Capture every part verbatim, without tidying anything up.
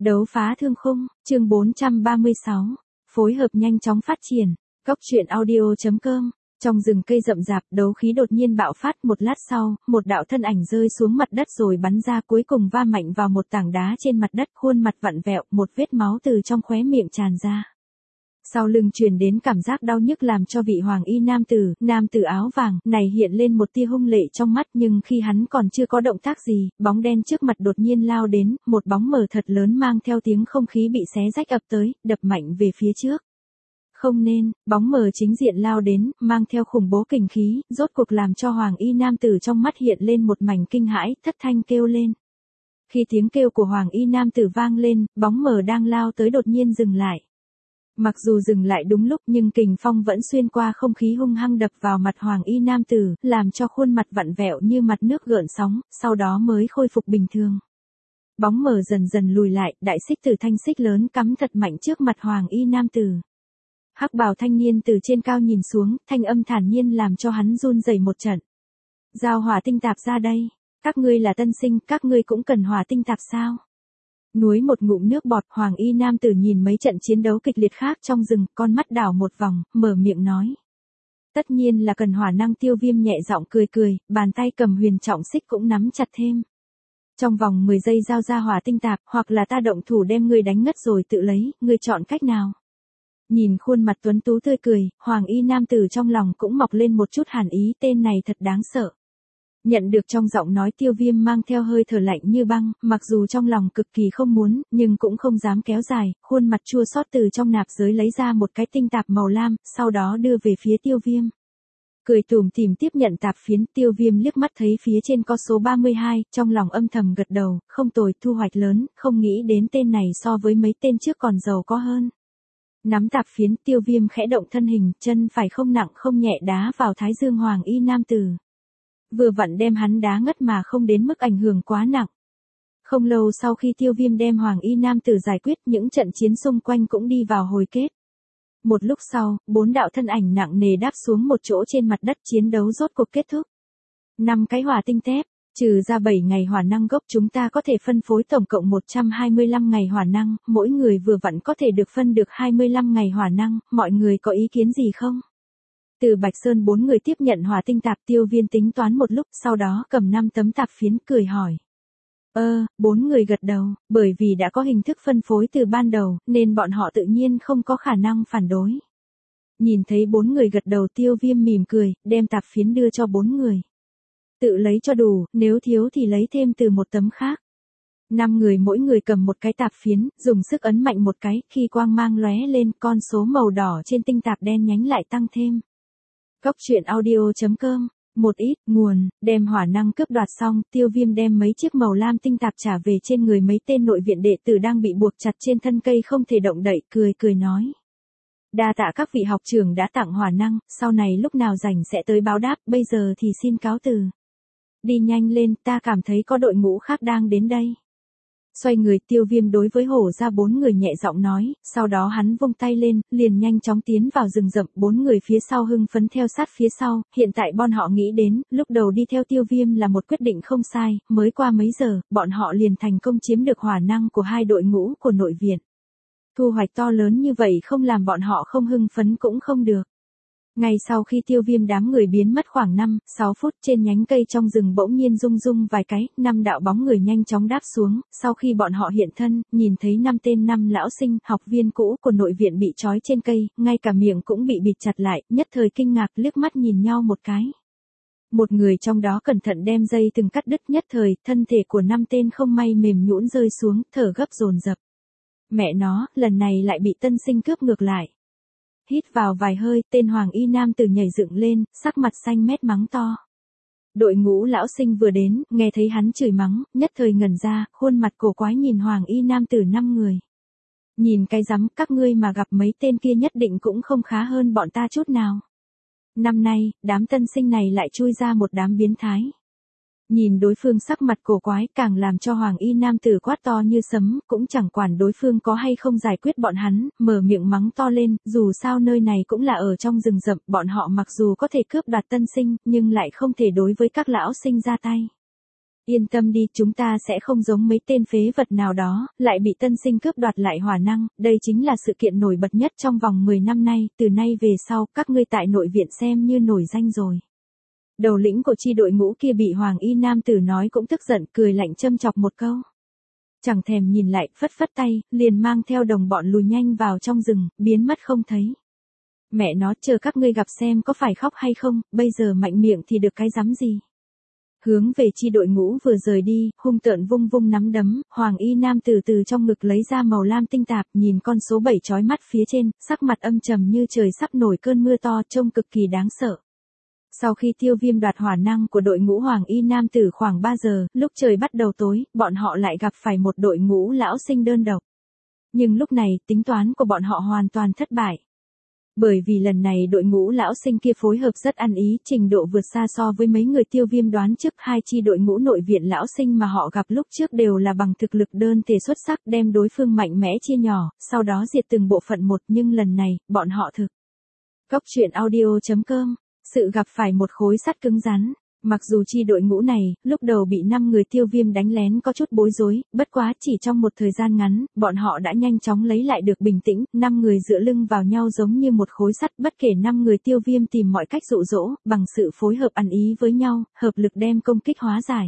Đấu phá thương khung, chương bốn trăm ba mươi sáu. Phối hợp nhanh chóng phát triển. Góc truyện audio chấm com. Trong rừng cây rậm rạp, đấu khí đột nhiên bạo phát, một lát sau, một đạo thân ảnh rơi xuống mặt đất rồi bắn ra, cuối cùng va mạnh vào một tảng đá trên mặt đất, khuôn mặt vặn vẹo, một vết máu từ trong khóe miệng tràn ra. Sau lưng truyền đến cảm giác đau nhức làm cho vị hoàng y nam tử, nam tử áo vàng này hiện lên một tia hung lệ trong mắt, nhưng khi hắn còn chưa có động tác gì, bóng đen trước mặt đột nhiên lao đến, một bóng mờ thật lớn mang theo tiếng không khí bị xé rách ập tới, đập mạnh về phía trước. Không nên, bóng mờ chính diện lao đến, mang theo khủng bố kình khí, rốt cuộc làm cho hoàng y nam tử trong mắt hiện lên một mảnh kinh hãi, thất thanh kêu lên. Khi tiếng kêu của hoàng y nam tử vang lên, bóng mờ đang lao tới đột nhiên dừng lại. Mặc dù dừng lại đúng lúc nhưng kình phong vẫn xuyên qua không khí hung hăng đập vào mặt hoàng y nam tử, làm cho khuôn mặt vặn vẹo như mặt nước gợn sóng, sau đó mới khôi phục bình thường. Bóng mờ dần dần lùi lại, đại xích tử thanh xích lớn cắm thật mạnh trước mặt hoàng y nam tử. Hắc bào thanh niên từ trên cao nhìn xuống, thanh âm thản nhiên làm cho hắn run rẩy một trận. Giao hỏa tinh tạp ra đây, các ngươi là tân sinh, các ngươi cũng cần hỏa tinh tạp sao? Nuối một ngụm nước bọt, hoàng y nam tử nhìn mấy trận chiến đấu kịch liệt khác trong rừng, con mắt đảo một vòng, mở miệng nói. Tất nhiên là cần hỏa năng. Tiêu Viêm nhẹ giọng cười cười, bàn tay cầm huyền trọng xích cũng nắm chặt thêm. Trong vòng mười giây giao ra hỏa tinh tạp, hoặc là ta động thủ đem ngươi đánh ngất rồi tự lấy, ngươi chọn cách nào? Nhìn khuôn mặt tuấn tú tươi cười, hoàng y nam tử trong lòng cũng mọc lên một chút hàn ý, tên này thật đáng sợ. Nhận được trong giọng nói Tiêu Viêm mang theo hơi thở lạnh như băng, mặc dù trong lòng cực kỳ không muốn, nhưng cũng không dám kéo dài, khuôn mặt chua xót từ trong nạp giới lấy ra một cái tinh tạp màu lam, sau đó đưa về phía Tiêu Viêm. Cười tủm tỉm tiếp nhận tạp phiến, Tiêu Viêm liếc mắt thấy phía trên có số ba mươi hai, trong lòng âm thầm gật đầu, không tồi, thu hoạch lớn, không nghĩ đến tên này so với mấy tên trước còn giàu có hơn. Nắm tạp phiến, Tiêu Viêm khẽ động thân hình, chân phải không nặng không nhẹ đá vào thái dương hoàng y nam tử. Vừa vặn đem hắn đá ngất mà không đến mức ảnh hưởng quá nặng. Không lâu sau khi Tiêu Viêm đem hoàng y nam tử giải quyết, những trận chiến xung quanh cũng đi vào hồi kết. Một lúc sau, bốn đạo thân ảnh nặng nề đáp xuống một chỗ trên mặt đất, chiến đấu rốt cuộc kết thúc. Năm cái hỏa tinh thép, trừ ra bảy ngày hỏa năng gốc, chúng ta có thể phân phối tổng cộng một trăm hai mươi lăm ngày hỏa năng, mỗi người vừa vặn có thể được phân được hai mươi lăm ngày hỏa năng, mọi người có ý kiến gì không? Từ Bạch Sơn bốn người tiếp nhận hỏa tinh tạp. Tiêu Viêm tính toán một lúc, sau đó cầm năm tấm tạp phiến, cười hỏi. Ơ, bốn người gật đầu, bởi vì đã có hình thức phân phối từ ban đầu, nên bọn họ tự nhiên không có khả năng phản đối. Nhìn thấy bốn người gật đầu, Tiêu Viêm mỉm cười, đem tạp phiến đưa cho bốn người. Tự lấy cho đủ, nếu thiếu thì lấy thêm từ một tấm khác. Năm người mỗi người cầm một cái tạp phiến, dùng sức ấn mạnh một cái, khi quang mang lóe lên, con số màu đỏ trên tinh tạp đen nhánh lại tăng thêm. Góc truyện audio chấm com. Một ít, nguồn, đem hỏa năng cướp đoạt xong, Tiêu Viêm đem mấy chiếc màu lam tinh tạp trả về trên người mấy tên nội viện đệ tử đang bị buộc chặt trên thân cây không thể động đậy, cười cười nói. Đa tạ các vị học trưởng đã tặng hỏa năng, sau này lúc nào rảnh sẽ tới báo đáp, bây giờ thì xin cáo từ. Đi nhanh lên, ta cảm thấy có đội ngũ khác đang đến đây. Xoay người, Tiêu Viêm đối với hổ ra bốn người nhẹ giọng nói, sau đó hắn vung tay lên, liền nhanh chóng tiến vào rừng rậm, bốn người phía sau hưng phấn theo sát phía sau, hiện tại bọn họ nghĩ đến, lúc đầu đi theo Tiêu Viêm là một quyết định không sai, mới qua mấy giờ, bọn họ liền thành công chiếm được hỏa năng của hai đội ngũ của nội viện. Thu hoạch to lớn như vậy không làm bọn họ không hưng phấn cũng không được. Ngay sau khi Tiêu Viêm đám người biến mất khoảng năm, sáu phút, trên nhánh cây trong rừng bỗng nhiên rung rung vài cái, năm đạo bóng người nhanh chóng đáp xuống, sau khi bọn họ hiện thân, nhìn thấy năm tên năm lão sinh, học viên cũ của nội viện bị trói trên cây, ngay cả miệng cũng bị bịt chặt lại, nhất thời kinh ngạc liếc mắt nhìn nhau một cái. Một người trong đó cẩn thận đem dây từng cắt đứt, nhất thời, thân thể của năm tên không may mềm nhũn rơi xuống, thở gấp dồn dập. Mẹ nó, lần này lại bị tân sinh cướp ngược lại. Hít vào vài hơi, tên hoàng y nam tử nhảy dựng lên, sắc mặt xanh mét mắng to. Đội ngũ lão sinh vừa đến, nghe thấy hắn chửi mắng, nhất thời ngẩn ra, khuôn mặt cổ quái nhìn hoàng y nam tử năm người. Nhìn cái rắm, các ngươi mà gặp mấy tên kia nhất định cũng không khá hơn bọn ta chút nào. Năm nay, đám tân sinh này lại chui ra một đám biến thái. Nhìn đối phương sắc mặt cổ quái, càng làm cho hoàng y nam tử quát to như sấm, cũng chẳng quản đối phương có hay không giải quyết bọn hắn, mở miệng mắng to lên, dù sao nơi này cũng là ở trong rừng rậm, bọn họ mặc dù có thể cướp đoạt tân sinh, nhưng lại không thể đối với các lão sinh ra tay. Yên tâm đi, chúng ta sẽ không giống mấy tên phế vật nào đó, lại bị tân sinh cướp đoạt lại hỏa năng, đây chính là sự kiện nổi bật nhất trong vòng mười năm nay, từ nay về sau, các ngươi tại nội viện xem như nổi danh rồi. Đầu lĩnh của chi đội ngũ kia bị Hoàng Y nam tử nói cũng tức giận, cười lạnh châm chọc một câu. Chẳng thèm nhìn lại, phất phất tay, liền mang theo đồng bọn lùi nhanh vào trong rừng, biến mất không thấy. Mẹ nó, chờ các ngươi gặp xem có phải khóc hay không, bây giờ mạnh miệng thì được cái rắm gì. Hướng về chi đội ngũ vừa rời đi, hung tợn vung vung nắm đấm, Hoàng Y nam từ từ trong ngực lấy ra màu lam tinh tạp, nhìn con số bảy chói mắt phía trên, sắc mặt âm trầm như trời sắp nổi cơn mưa to, trông cực kỳ đáng sợ. Sau khi Tiêu Viêm đoạt hỏa năng của đội ngũ Hoàng Y nam tử khoảng ba giờ, lúc trời bắt đầu tối, bọn họ lại gặp phải một đội ngũ lão sinh đơn độc. Nhưng lúc này, tính toán của bọn họ hoàn toàn thất bại. Bởi vì lần này đội ngũ lão sinh kia phối hợp rất ăn ý, trình độ vượt xa so với mấy người Tiêu Viêm đoán trước. Hai chi đội ngũ nội viện lão sinh mà họ gặp lúc trước đều là bằng thực lực đơn thể xuất sắc, đem đối phương mạnh mẽ chia nhỏ, sau đó diệt từng bộ phận một, nhưng lần này, bọn họ thực. Cốc truyện audio chấm com, sự gặp phải một khối sắt cứng rắn. Mặc dù chi đội ngũ này, lúc đầu bị năm người Tiêu Viêm đánh lén có chút bối rối, bất quá chỉ trong một thời gian ngắn, bọn họ đã nhanh chóng lấy lại được bình tĩnh, năm người dựa lưng vào nhau giống như một khối sắt, bất kể năm người Tiêu Viêm tìm mọi cách dụ dỗ, bằng sự phối hợp ăn ý với nhau, hợp lực đem công kích hóa giải.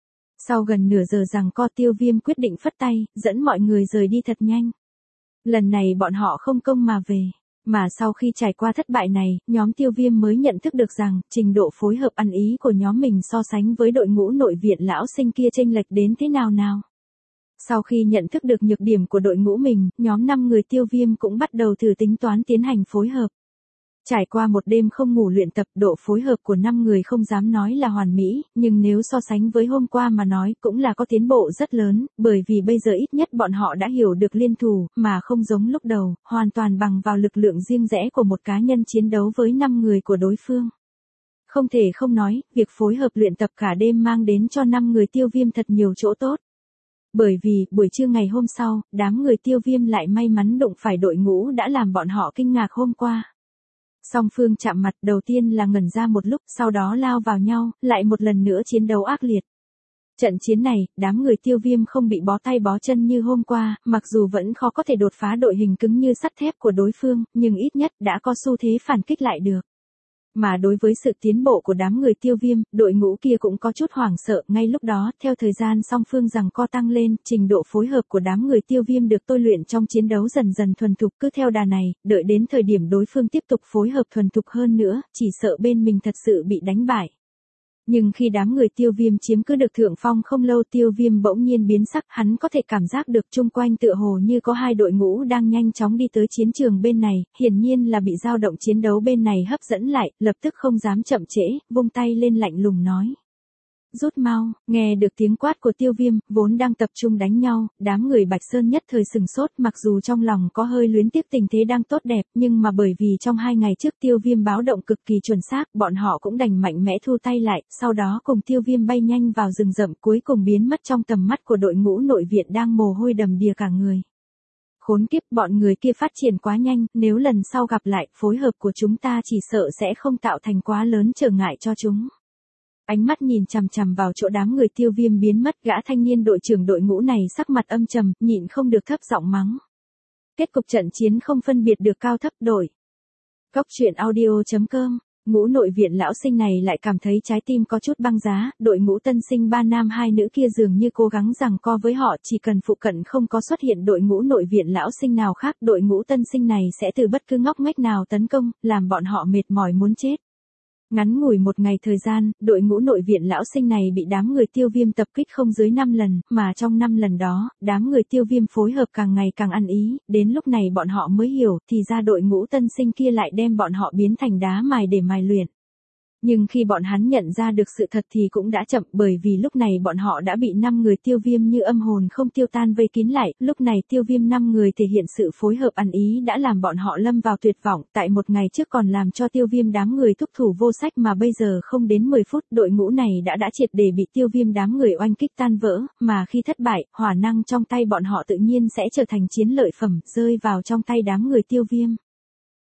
Sau gần nửa giờ giằng co, Tiêu Viêm quyết định phất tay, dẫn mọi người rời đi thật nhanh. Lần này bọn họ không công mà về. Mà sau khi trải qua thất bại này, nhóm Tiêu Viêm mới nhận thức được rằng, trình độ phối hợp ăn ý của nhóm mình so sánh với đội ngũ nội viện lão sinh kia chênh lệch đến thế nào nào. Sau khi nhận thức được nhược điểm của đội ngũ mình, nhóm năm người Tiêu Viêm cũng bắt đầu thử tính toán tiến hành phối hợp. Trải qua một đêm không ngủ luyện tập, độ phối hợp của năm người không dám nói là hoàn mỹ, nhưng nếu so sánh với hôm qua mà nói cũng là có tiến bộ rất lớn, bởi vì bây giờ ít nhất bọn họ đã hiểu được liên thủ, mà không giống lúc đầu, hoàn toàn bằng vào lực lượng riêng rẽ của một cá nhân chiến đấu với năm người của đối phương. Không thể không nói, việc phối hợp luyện tập cả đêm mang đến cho năm người Tiêu Viêm thật nhiều chỗ tốt. Bởi vì, buổi trưa ngày hôm sau, đám người Tiêu Viêm lại may mắn đụng phải đội ngũ đã làm bọn họ kinh ngạc hôm qua. Song phương chạm mặt, đầu tiên là ngẩn ra một lúc, sau đó lao vào nhau, lại một lần nữa chiến đấu ác liệt. Trận chiến này, đám người Tiêu Viêm không bị bó tay bó chân như hôm qua, mặc dù vẫn khó có thể đột phá đội hình cứng như sắt thép của đối phương, nhưng ít nhất đã có xu thế phản kích lại được. Mà đối với sự tiến bộ của đám người Tiêu Viêm, đội ngũ kia cũng có chút hoảng sợ, ngay lúc đó, theo thời gian song phương giằng co tăng lên, trình độ phối hợp của đám người Tiêu Viêm được tôi luyện trong chiến đấu dần dần thuần thục, cứ theo đà này, đợi đến thời điểm đối phương tiếp tục phối hợp thuần thục hơn nữa, chỉ sợ bên mình thật sự bị đánh bại. Nhưng khi đám người Tiêu Viêm chiếm cứ được thượng phong không lâu, Tiêu Viêm bỗng nhiên biến sắc, hắn có thể cảm giác được chung quanh tựa hồ như có hai đội ngũ đang nhanh chóng đi tới chiến trường bên này, hiển nhiên là bị dao động chiến đấu bên này hấp dẫn lại, lập tức không dám chậm trễ, vung tay lên lạnh lùng nói. Rút mau, nghe được tiếng quát của Tiêu Viêm, vốn đang tập trung đánh nhau, đám người Bạch Sơn nhất thời sừng sốt, mặc dù trong lòng có hơi luyến tiếc tình thế đang tốt đẹp, nhưng mà bởi vì trong hai ngày trước Tiêu Viêm báo động cực kỳ chuẩn xác, bọn họ cũng đành mạnh mẽ thu tay lại, sau đó cùng Tiêu Viêm bay nhanh vào rừng rậm, cuối cùng biến mất trong tầm mắt của đội ngũ nội viện đang mồ hôi đầm đìa cả người. Khốn kiếp, bọn người kia phát triển quá nhanh, nếu lần sau gặp lại, phối hợp của chúng ta chỉ sợ sẽ không tạo thành quá lớn trở ngại cho chúng. Ánh mắt nhìn chằm chằm vào chỗ đám người Tiêu Viêm biến mất, gã thanh niên đội trưởng đội ngũ này sắc mặt âm trầm, nhịn không được thấp giọng mắng. Kết cục trận chiến không phân biệt được cao thấp đổi. Cốc truyện audio chấm com, ngũ nội viện lão sinh này lại cảm thấy trái tim có chút băng giá, đội ngũ tân sinh ba nam hai nữ kia dường như cố gắng giằng co với họ, chỉ cần phụ cận không có xuất hiện đội ngũ nội viện lão sinh nào khác, đội ngũ tân sinh này sẽ từ bất cứ ngóc ngách nào tấn công, làm bọn họ mệt mỏi muốn chết. Ngắn ngủi một ngày thời gian, đội ngũ nội viện lão sinh này bị đám người Tiêu Viêm tập kích không dưới năm lần, mà trong năm lần đó, đám người Tiêu Viêm phối hợp càng ngày càng ăn ý, đến lúc này bọn họ mới hiểu, thì ra đội ngũ tân sinh kia lại đem bọn họ biến thành đá mài để mài luyện. Nhưng khi bọn hắn nhận ra được sự thật thì cũng đã chậm, bởi vì lúc này bọn họ đã bị năm người Tiêu Viêm như âm hồn không tiêu tan vây kín lại, lúc này Tiêu Viêm năm người thể hiện sự phối hợp ăn ý đã làm bọn họ lâm vào tuyệt vọng, tại một ngày trước còn làm cho Tiêu Viêm đám người thúc thủ vô sách, mà bây giờ không đến mười phút, đội ngũ này đã đã triệt để bị Tiêu Viêm đám người oanh kích tan vỡ, mà khi thất bại, hỏa năng trong tay bọn họ tự nhiên sẽ trở thành chiến lợi phẩm, rơi vào trong tay đám người Tiêu Viêm.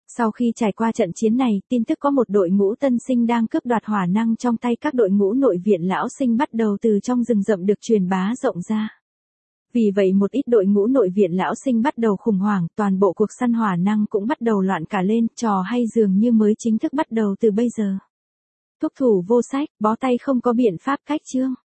Sau khi trải qua trận chiến này, tin tức có một đội ngũ tân sinh đang cướp đoạt hỏa năng trong tay các đội ngũ nội viện lão sinh bắt đầu từ trong rừng rậm được truyền bá rộng ra. Vì vậy một ít đội ngũ nội viện lão sinh bắt đầu khủng hoảng, toàn bộ cuộc săn hỏa năng cũng bắt đầu loạn cả lên, trò hay dường như mới chính thức bắt đầu từ bây giờ. Thúc thủ vô sách, bó tay không có biện pháp cách chương.